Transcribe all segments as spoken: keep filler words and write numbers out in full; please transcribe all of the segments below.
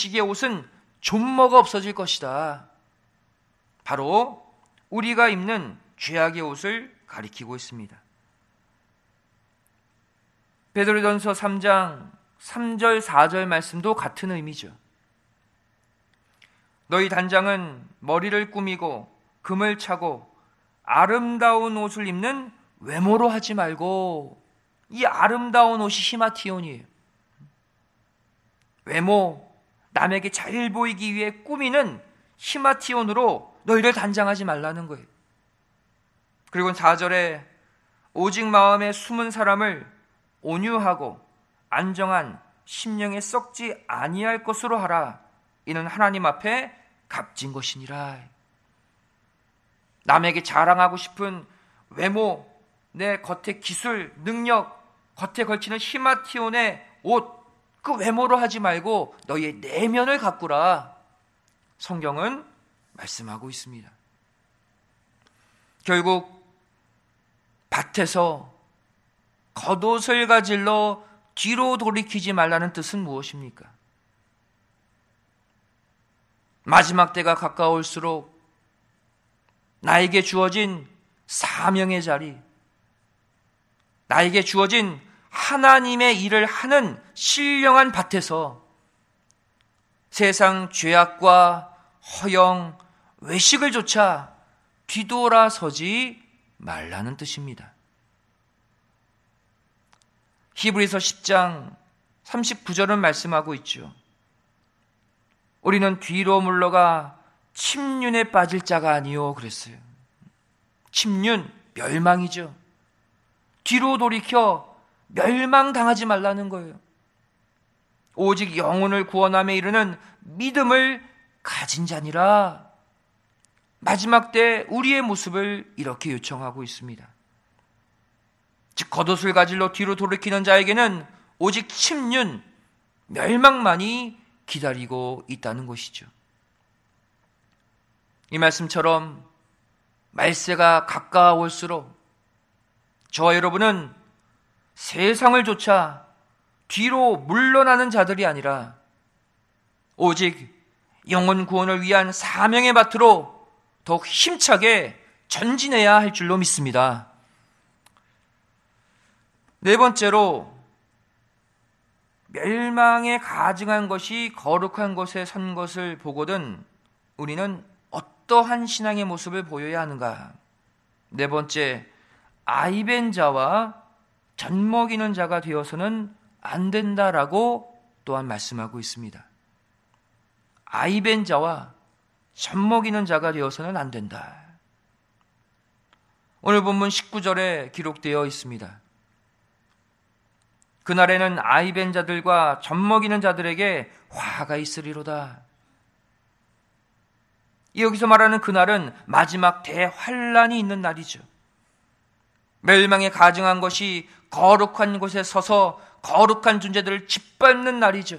외식의 옷은 존머가 없어질 것이다. 바로 우리가 입는 죄악의 옷을 가리키고 있습니다. 베드로전서 삼 장 삼 절 사 절 말씀도 같은 의미죠. 너희 단장은 머리를 꾸미고 금을 차고 아름다운 옷을 입는 외모로 하지 말고, 이 아름다운 옷이 히마티온이에요. 외모, 남에게 잘 보이기 위해 꾸미는 히마티온으로 너희를 단장하지 말라는 거예요. 그리고 사 절에 오직 마음에 숨은 사람을 온유하고 안정한 심령에 썩지 아니할 것으로 하라. 이는 하나님 앞에 값진 것이니라. 남에게 자랑하고 싶은 외모, 내 겉의 기술, 능력, 겉에 걸치는 히마티온의 옷, 그 외모로 하지 말고 너희의 내면을 가꾸라. 성경은 말씀하고 있습니다. 결국 밭에서 겉옷을 가질러 뒤로 돌이키지 말라는 뜻은 무엇입니까? 마지막 때가 가까울수록 나에게 주어진 사명의 자리, 나에게 주어진 하나님의 일을 하는 신령한 밭에서 세상 죄악과 허영, 외식을 조차 뒤돌아서지 말라는 뜻입니다. 히브리서 십 장 삼십구 절은 말씀하고 있죠. 우리는 뒤로 물러가 침륜에 빠질 자가 아니요 그랬어요. 침륜, 멸망이죠. 뒤로 돌이켜 멸망당하지 말라는 거예요. 오직 영혼을 구원함에 이르는 믿음을 가진 자니라. 마지막 때 우리의 모습을 이렇게 요청하고 있습니다. 즉 겉옷을 가질러 뒤로 돌이키는 자에게는 오직 침륜, 멸망만이 기다리고 있다는 것이죠. 이 말씀처럼 말세가 가까울수록 저와 여러분은 세상을 쫓아 뒤로 물러나는 자들이 아니라 오직 영혼 구원을 위한 사명의 밭으로 더욱 힘차게 전진해야 할 줄로 믿습니다. 네 번째로, 멸망에 가증한 것이 거룩한 곳에 선 것을 보거든 우리는 어떠한 신앙의 모습을 보여야 하는가? 네 번째, 아이벤 자와 젖먹이는 자가 되어서는 안 된다라고 또한 말씀하고 있습니다. 아이벤 자와 젖먹이는 자가 되어서는 안 된다. 오늘 본문 십구 절에 기록되어 있습니다. 그날에는 아이벤 자들과 젖먹이는 자들에게 화가 있으리로다. 여기서 말하는 그날은 마지막 대환란이 있는 날이죠. 멸망에 가증한 것이 거룩한 곳에 서서 거룩한 존재들을 짓밟는 날이죠.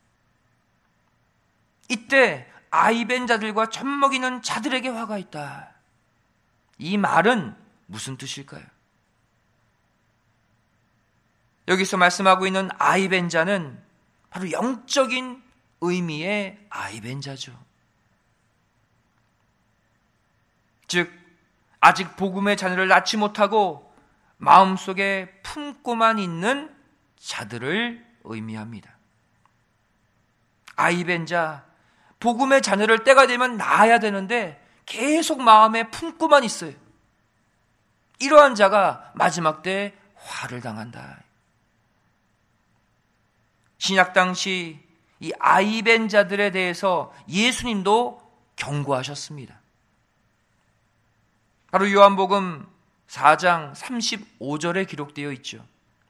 이때 아이벤 자들과 젖먹이는 자들에게 화가 있다. 이 말은 무슨 뜻일까요? 여기서 말씀하고 있는 아이벤 자는 바로 영적인 의미의 아이벤 자죠. 즉 아직 복음의 자녀를 낳지 못하고 마음속에 품고만 있는 자들을 의미합니다. 아이벤 자, 복음의 자녀를 때가 되면 낳아야 되는데 계속 마음에 품고만 있어요. 이러한 자가 마지막 때 화를 당한다. 신약 당시 이 아이벤 자들에 대해서 예수님도 경고하셨습니다. 바로 요한복음 사 장 삼십오 절에 기록되어 있죠.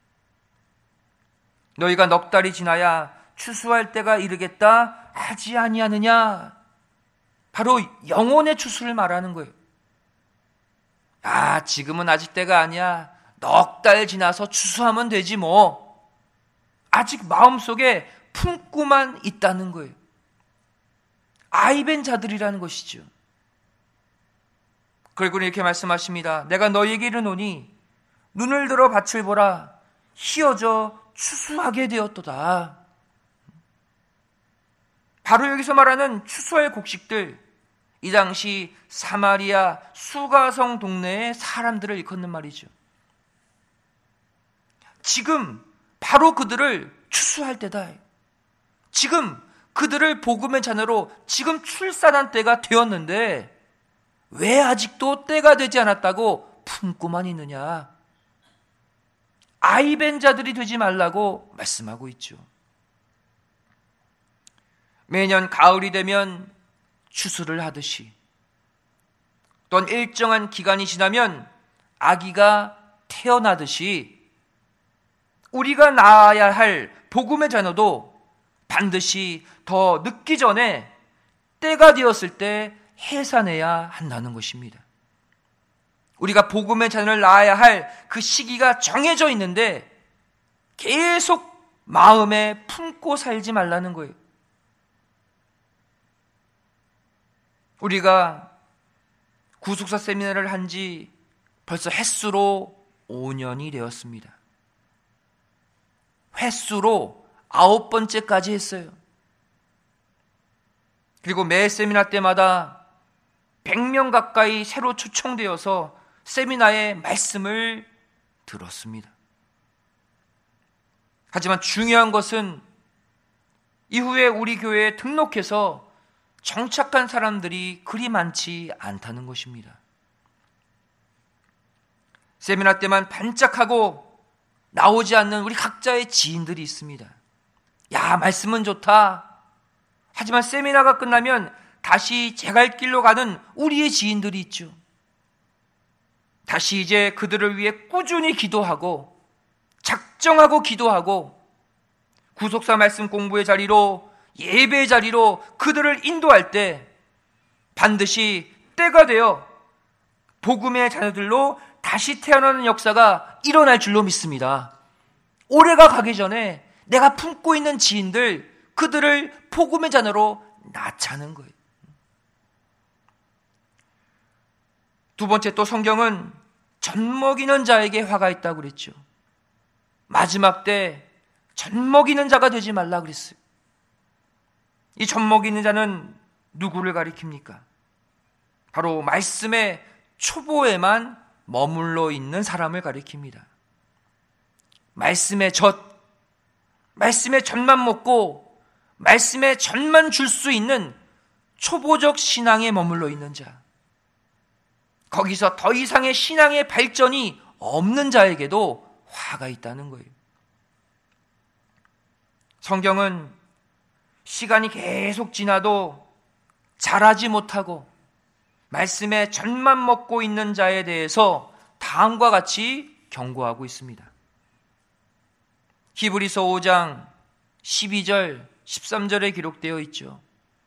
너희가 넉 달이 지나야 추수할 때가 이르겠다 하지 아니하느냐. 바로 영혼의 추수를 말하는 거예요. 아, 지금은 아직 때가 아니야. 넉 달 지나서 추수하면 되지 뭐. 아직 마음속에 품고만 있다는 거예요. 아이벤 자들이라는 것이죠. 그리고 이렇게 말씀하십니다. 내가 너희에게 이르노니 눈을 들어 밭을 보라. 희어져 추수하게 되었도다. 바로 여기서 말하는 추수할 곡식들, 이 당시 사마리아 수가성 동네의 사람들을 일컫는 말이죠. 지금 바로 그들을 추수할 때다. 지금 그들을 복음의 자녀로 지금 출산한 때가 되었는데 왜 아직도 때가 되지 않았다고 품고만 있느냐. 아이벤 자들이 되지 말라고 말씀하고 있죠. 매년 가을이 되면 추수를 하듯이, 또한 일정한 기간이 지나면 아기가 태어나듯이 우리가 낳아야 할 복음의 자녀도 반드시 더 늦기 전에 때가 되었을 때 해산해야 한다는 것입니다. 우리가 복음의 자녀를 낳아야 할 그 시기가 정해져 있는데 계속 마음에 품고 살지 말라는 거예요. 우리가 구속사 세미나를 한 지 벌써 횟수로 오 년이 되었습니다. 횟수로 아홉 번째까지 했어요. 그리고 매 세미나 때마다 백 명 가까이 새로 초청되어서 세미나의 말씀을 들었습니다. 하지만 중요한 것은 이후에 우리 교회에 등록해서 정착한 사람들이 그리 많지 않다는 것입니다. 세미나 때만 반짝하고 나오지 않는 우리 각자의 지인들이 있습니다. 야, 말씀은 좋다. 하지만 세미나가 끝나면 다시 제갈 길로 가는 우리의 지인들이 있죠. 다시 이제 그들을 위해 꾸준히 기도하고 작정하고 기도하고 구속사 말씀 공부의 자리로, 예배의 자리로 그들을 인도할 때 반드시 때가 되어 복음의 자녀들로 다시 태어나는 역사가 일어날 줄로 믿습니다. 올해가 가기 전에 내가 품고 있는 지인들, 그들을 복음의 자녀로 낳자는 거예요. 두 번째, 또 성경은 젖먹이는 자에게 화가 있다고 그랬죠. 마지막 때 젖먹이는 자가 되지 말라 그랬어요. 이 젖먹이는 자는 누구를 가리킵니까? 바로 말씀의 초보에만 머물러 있는 사람을 가리킵니다. 말씀의 젖, 말씀의 젖만 먹고 말씀의 젖만 줄 수 있는 초보적 신앙에 머물러 있는 자, 거기서 더 이상의 신앙의 발전이 없는 자에게도 화가 있다는 거예요. 성경은 시간이 계속 지나도 자라지 못하고 말씀의 젖만 먹고 있는 자에 대해서 다음과 같이 경고하고 있습니다. 히브리서 오 장 십이 절 십삼 절에 기록되어 있죠.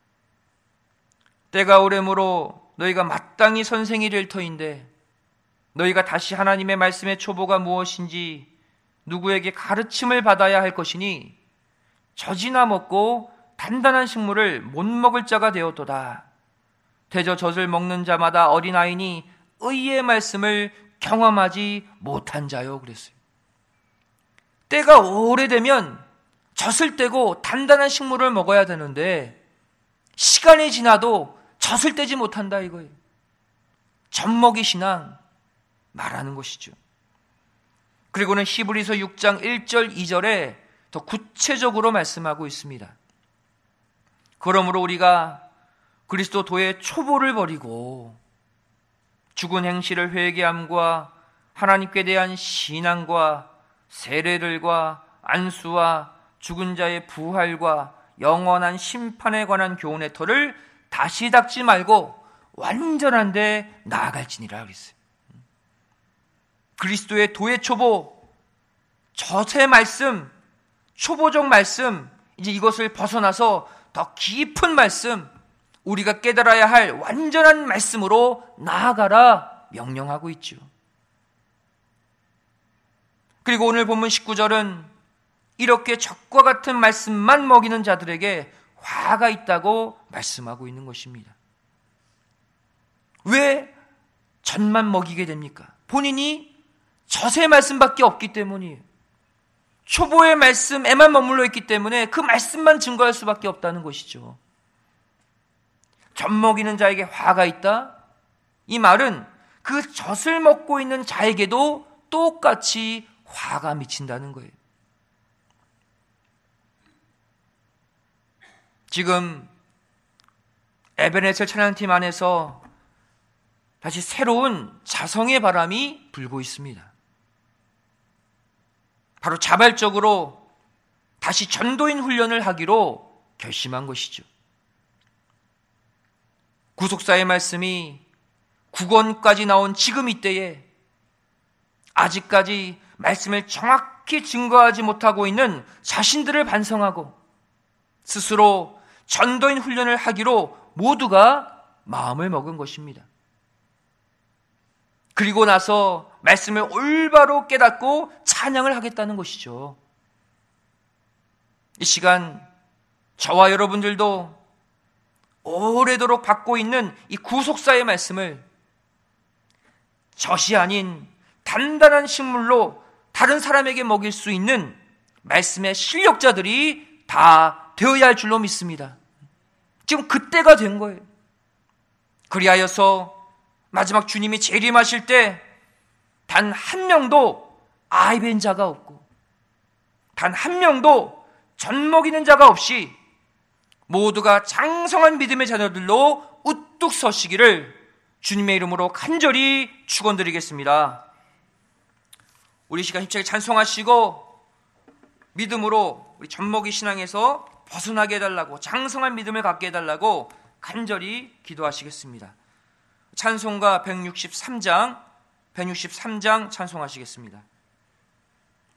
때가 오래므로 너희가 마땅히 선생이 될 터인데 너희가 다시 하나님의 말씀의 초보가 무엇인지 누구에게 가르침을 받아야 할 것이니 젖이나 먹고 단단한 식물을 못 먹을 자가 되었도다. 대저 젖을 먹는 자마다 어린아이니 의의 말씀을 경험하지 못한 자요 그랬어요. 때가 오래되면 젖을 떼고 단단한 식물을 먹어야 되는데 시간이 지나도 젖을 떼지 못한다 이거예요. 젖먹이 신앙 말하는 것이죠. 그리고는 히브리서 육 장 일 절 이 절에 더 구체적으로 말씀하고 있습니다. 그러므로 우리가 그리스도 도의 초보를 버리고 죽은 행실을 회개함과 하나님께 대한 신앙과 세례들과 안수와 죽은 자의 부활과 영원한 심판에 관한 교훈의 터를 다시 닦지 말고 완전한 데 나아갈지니라 그랬어요. 그리스도의 도의 초보, 젖의 말씀, 초보적 말씀, 이제 이것을 벗어나서 더 깊은 말씀, 우리가 깨달아야 할 완전한 말씀으로 나아가라 명령하고 있죠. 그리고 오늘 본문 십구 절은 이렇게 젖과 같은 말씀만 먹이는 자들에게 화가 있다고 말씀하고 있는 것입니다. 왜 젖만 먹이게 됩니까? 본인이 젖의 말씀밖에 없기 때문이에요. 초보의 말씀에만 머물러 있기 때문에 그 말씀만 증거할 수밖에 없다는 것이죠. 젖먹이는 자에게 화가 있다. 이 말은 그 젖을 먹고 있는 자에게도 똑같이 화가 미친다는 거예요. 지금 에베네셀 찬양팀 안에서 다시 새로운 자성의 바람이 불고 있습니다. 바로 자발적으로 다시 전도인 훈련을 하기로 결심한 것이죠. 구속사의 말씀이 구 권까지 나온 지금 이때에 아직까지 말씀을 정확히 증거하지 못하고 있는 자신들을 반성하고 스스로 전도인 훈련을 하기로 모두가 마음을 먹은 것입니다. 그리고 나서 말씀을 올바로 깨닫고 찬양을 하겠다는 것이죠. 이 시간 저와 여러분들도 오래도록 받고 있는 이 구속사의 말씀을 젖이 아닌 단단한 식물로 다른 사람에게 먹일 수 있는 말씀의 실력자들이 다 되어야 할 줄로 믿습니다. 지금 그때가 된 거예요. 그리하여서 마지막 주님이 재림하실 때 단 한 명도 아이 뵌 자가 없고 단 한 명도 젖 먹이는 자가 없이 모두가 장성한 믿음의 자녀들로 우뚝 서시기를 주님의 이름으로 간절히 축원드리겠습니다. 우리 시간 힘차게 찬송하시고 믿음으로 우리 젖먹이 신앙에서 벗어나게 해달라고, 장성한 믿음을 갖게 해달라고 간절히 기도하시겠습니다. 찬송가 백육십삼 장 백육십삼 장 찬송하시겠습니다.